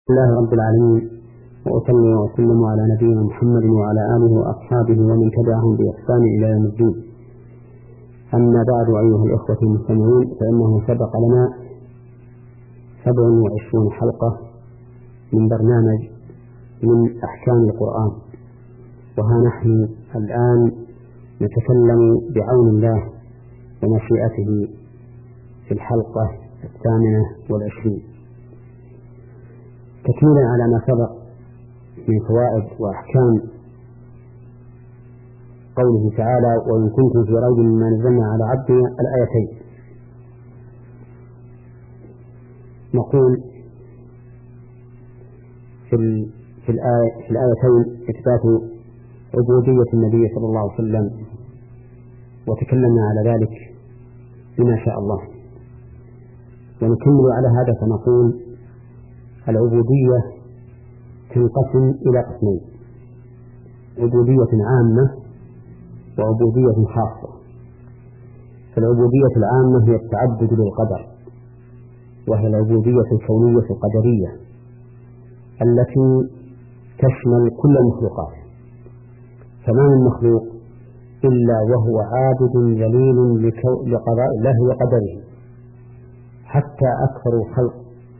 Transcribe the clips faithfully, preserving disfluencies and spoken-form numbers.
الله رب العالمين، وأصلي وأسلم على نبينا محمد وعلى آله وأصحابه ومن تبعهم بإحسان إلى يوم الدين. أما بعد، أيها الإخوة المستمعون، فإنه سبق لنا سبع وعشرون حلقة من برنامج من أحكام القرآن، وها نحن الآن نتكلم بعون الله ومشيئته في الحلقة الثامنة والعشرين، تكميلا على ما سبق من فوائد وأحكام قوله تعالى: وإن كنتم في ريب مما نزلنا على عبدنا الآيتين. نقول في, في, الآية في الآيتين إثبات عبودية النبي صلى الله عليه وسلم، وتكلمنا على ذلك بما شاء الله، ونكمل على هذا فنقول: العبودية تنقسم إلى قسمين: عبودية عامة وعبودية خاصة. فالعبودية العامة هي التعبد للقدر، وهي العبودية الكونية القدرية التي تشمل كل المخلوقات، فما من مخلوق إلا وهو عابد ذليل لقضاء الله وقدره، حتى أكثر الخلق،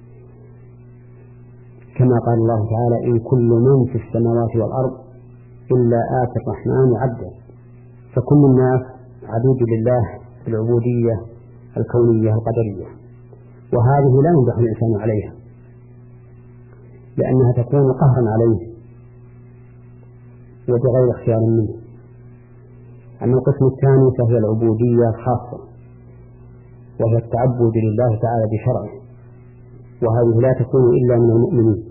كما قال الله تعالى: إن كل من في السماوات والأرض إلا آتي الرحمن عبدا. فكل الناس عبيد لله بالعبودية الكونية القدرية، وهذه لا ينبغي الإنسان عليها، لأنها تكون قهرا عليه وبغير اختيار منه. أما القسم الثاني فهي العبودية الخاصة، وهي التعبد لله تعالى بشرعه، وهذه لا تكون إلا من المؤمنين،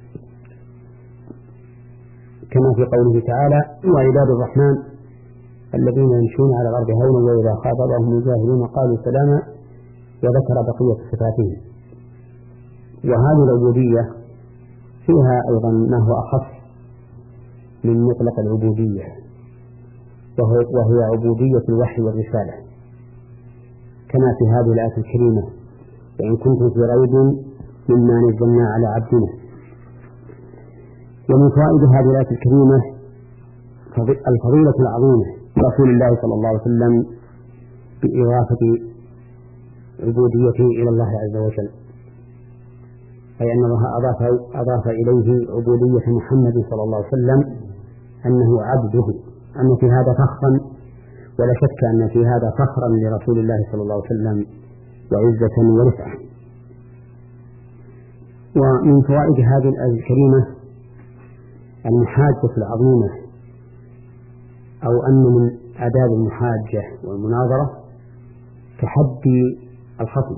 كما في قوله تعالى: وعباد الرحمن الذين يمشون على الأرض هونا وإذا خاطبهم الجاهلون قالوا سلاما، وذكر بقية صفاتهم. وهذه العبودية فيها أيضا ما هو أخص من مطلق العبودية، وهي عبودية الوحي والرسالة، كما في هذه الآية الكريمة: وإن كنتم في ريب مما نزلنا على عبدنا. ومن فوائد هذه الآية الكريمة الفضيلة العظيمة رسول الله صلى الله عليه وسلم بإضافة عبوديته إلى الله عز وجل، أي أن الله أضاف, أضاف إليه عبودية محمد صلى الله عليه وسلم أنه عبده، أن في هذا فخرا، ولا شك أن في هذا فخرا لرسول الله صلى الله عليه وسلم وعزة ورفعة. ومن فوائد هذه الآية الكريمة المحاجة العظيمة، أو أن من آداب المحاجة والمناظرة تحدي الخصم،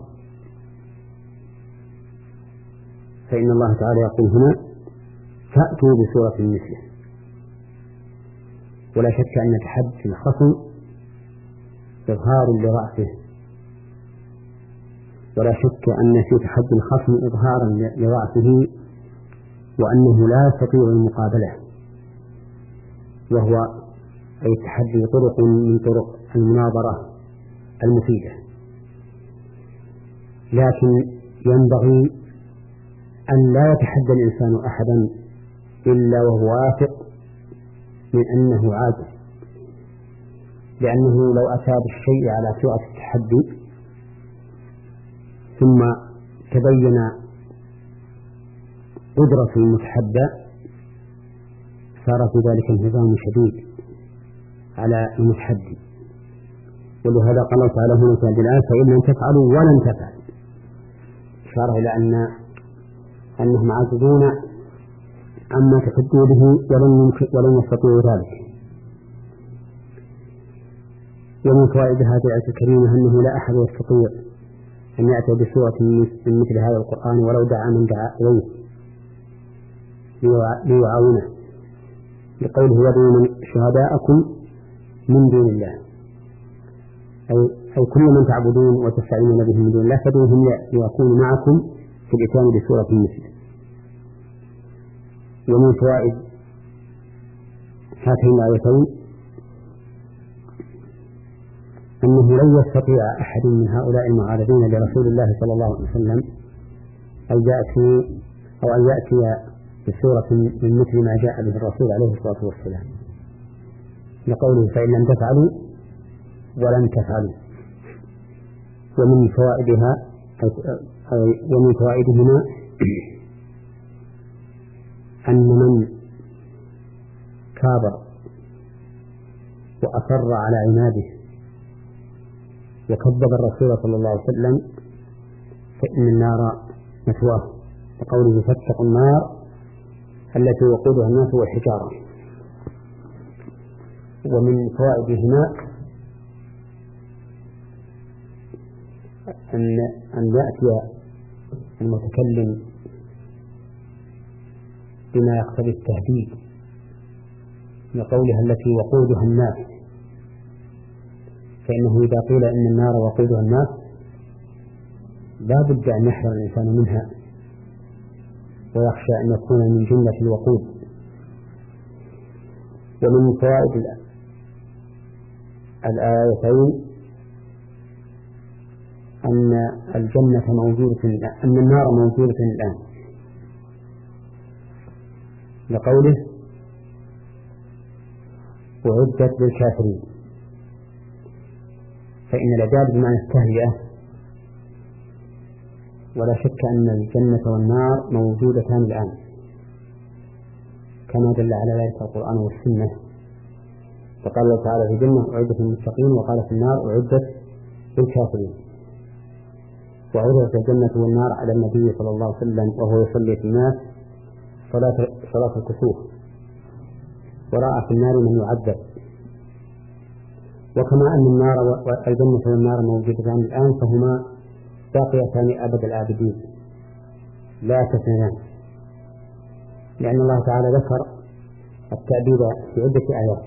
فإن الله تعالى يقول هنا: فأتوا بسورة مثله. ولا شك أن تحدي الخصم إظهار لرأسه، ولا شك أن في تحدي الخصم إظهارا لرأسه، وأنه لا يستطيع المقابلة، وهو أي التحدي طرق من طرق المناظرة المفيدة. لكن ينبغي أن لا يتحدى الإنسان أحدا إلا وهو واثق من أنه عاجز، لأنه لو أتى بالشيء على سرعة التحدي ثم تبين قدرة المتحدى صار في ذلك انهزام شديد على المتحدي. ولهذا قال الله تعالى هنا في هذه الآية: فإن لم تفعلوا ولن تفعلوا، إشارة إلى أن أنهم عاجزون عما تحدوا به ولن ولن يستطيعوا ذلك. ومن فوائد هذه الآية الكريمة أنه لا أحد يستطيع أن يأتي بسورة من مثل هذا القرآن ولو دعا من دعا إليه ليعاونه، لقوله: وادعوا شهداءكم من دون الله، أي, أي كل من تعبدون وتستعينون به من دون الله فادعوهم ليكونوا معكم في الإتيان بسورة مثله. ومن فوائد هاتين الآيتين أنه لن يستطيع أحد من هؤلاء المعارضين لرسول الله صلى الله عليه وسلم أن يأتي أو أن يأتي بسورة من مثل ما جاء به الرسول عليه الصلاة والسلام، لقوله فإن لم تفعلوا ولن تفعلوا. ومن فوائدها ومن فوائدهما أن من كابر وأصر على عناده وكذب الرسول صلى الله عليه وسلم فإن النار مثواه، وقوله فاتقوا النار التي وقودها الناس والحجارة. ومن فوائدهما أن أن يأتي المتكلم بما يقتضي التهديد لقولها التي وقودها الناس، فإنه إذا قيل إن النار وقودها الناس لا بد أن يحذر الإنسان منها ويخشى أن يكون من جملة الوقود. ومن فوائد الآيتين أن الجنة موجودة أن النار موجودة الآن، لقوله أعدت للكافرين، فإن العذاب بمعنى التهيئة، ولا شك أن الجنة والنار موجودتان الآن كما دل على ذلك القرآن والسنة. فقال الله تعالى في الجنة أعدت للمتقين، وقال في النار أعدت للكافرين. وعرضت الجنة والنار على النبي صلى الله عليه وسلم وهو يصلي في الناس صلاة صلاة الكسوف، ورأى في النار من يعذب. وكما أن النار والجنة والنار موجودتان الآن فهما باقيتان أبد الآبدين لا تثنيان، لأن الله تعالى ذكر التأبيد في عدة آيات.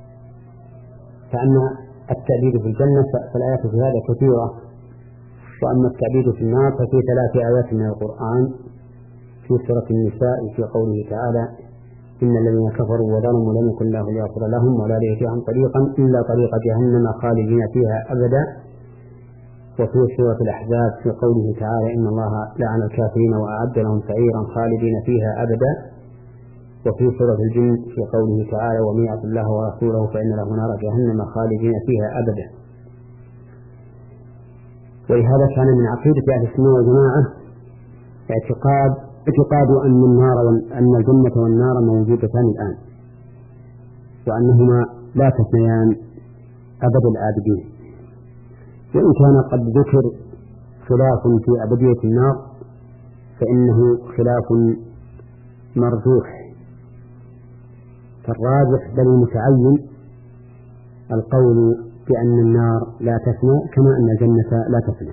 فأما التأبيد في الجنة فالآيات في هذا كثيرة، وأما التأبيد في النار ففي ثلاث آيات من القرآن في سورة النساء في قوله تعالى إن الذين كفروا وظلموا لم يكن الله ليغفر لهم ولا ليهديهم طريقا إلا طريق جهنم خالدين فيها أبدا. وفي سورة الأحزاب في قوله تعالى إن الله لعن الكافرين وأعد لهم سعيرا خالدين فيها أبدا. وفي سورة الجن في قوله تعالى ومن يعص الله ورسوله فإن له نار جهنم خالدين فيها أبدا. ولهذا كان من عقيدة أهل السنة والجماعة اعتقاد اعتقاد أن النار وأن الجنة والنار موجودتان الآن، وأنهما لا تثنيان أبد الآبدين. وإن كان قد ذكر خلاف في أبدية النار فإنه خلاف مرجوح، فالراجح بل المتعين القول بأن النار لا تفنى كما أن الجنة لا تفنى.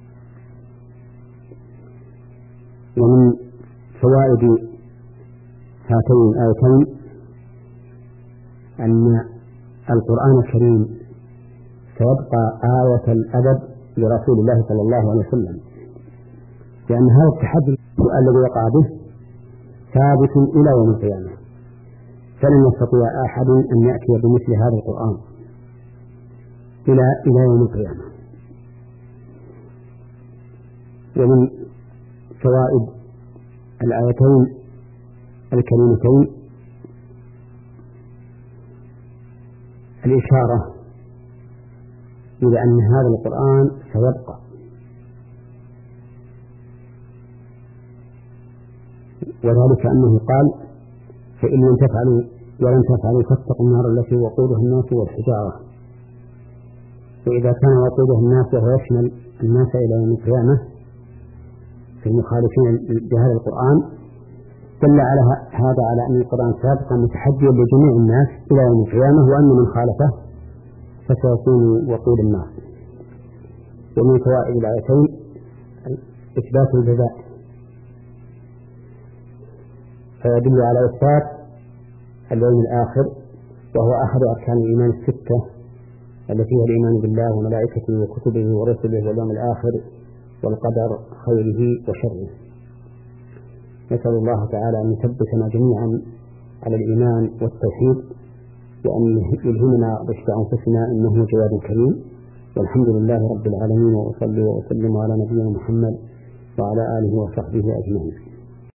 ومن فوائد هاتين الآيتين أن القرآن الكريم سيبقى آية الأدب لرسول الله صلى الله عليه وسلم، لأن هذا التحدي الذي وقع به ثابت إلى يوم القيامة، فلن يستطيع أحد أن يأتي بمثل هذا القرآن إلى إلى يوم القيامة. ومن فوائد الآيتين الكريمتين الإشارة إلى أن هذا القرآن سيبقى، وذلك أنه قال فإن لم تفعلوا ولن تفعلوا فاتقوا النار التي وقودها الناس والحجارة. وإذا كان وقودها الناس وهو يشمل الناس إلى يوم القيامة في المخالفين بهذا القرآن دل على هذا على أن القرآن سيبقى متحديا لجميع الناس إلى يوم القيامة، وأن من خالفه فسيكون وقود النار. ومن فوائد الآيتين إثبات الجزاء، فيدل على إثبات اليوم الآخر، وهو أحد أركان الإيمان الستة التي هي الإيمان بالله وملائكته وكتبه ورسله واليوم الآخر والقدر خيره وشره. نسأل الله تعالى أن يثبتنا جميعا على الإيمان والتوحيد، وأن يلهمنا رشد أنفسنا إنه جواد كريم. والحمد لله رب العالمين، وأصلي وأسلم على نبينا محمد وعلى آله وصحبه أجمعين.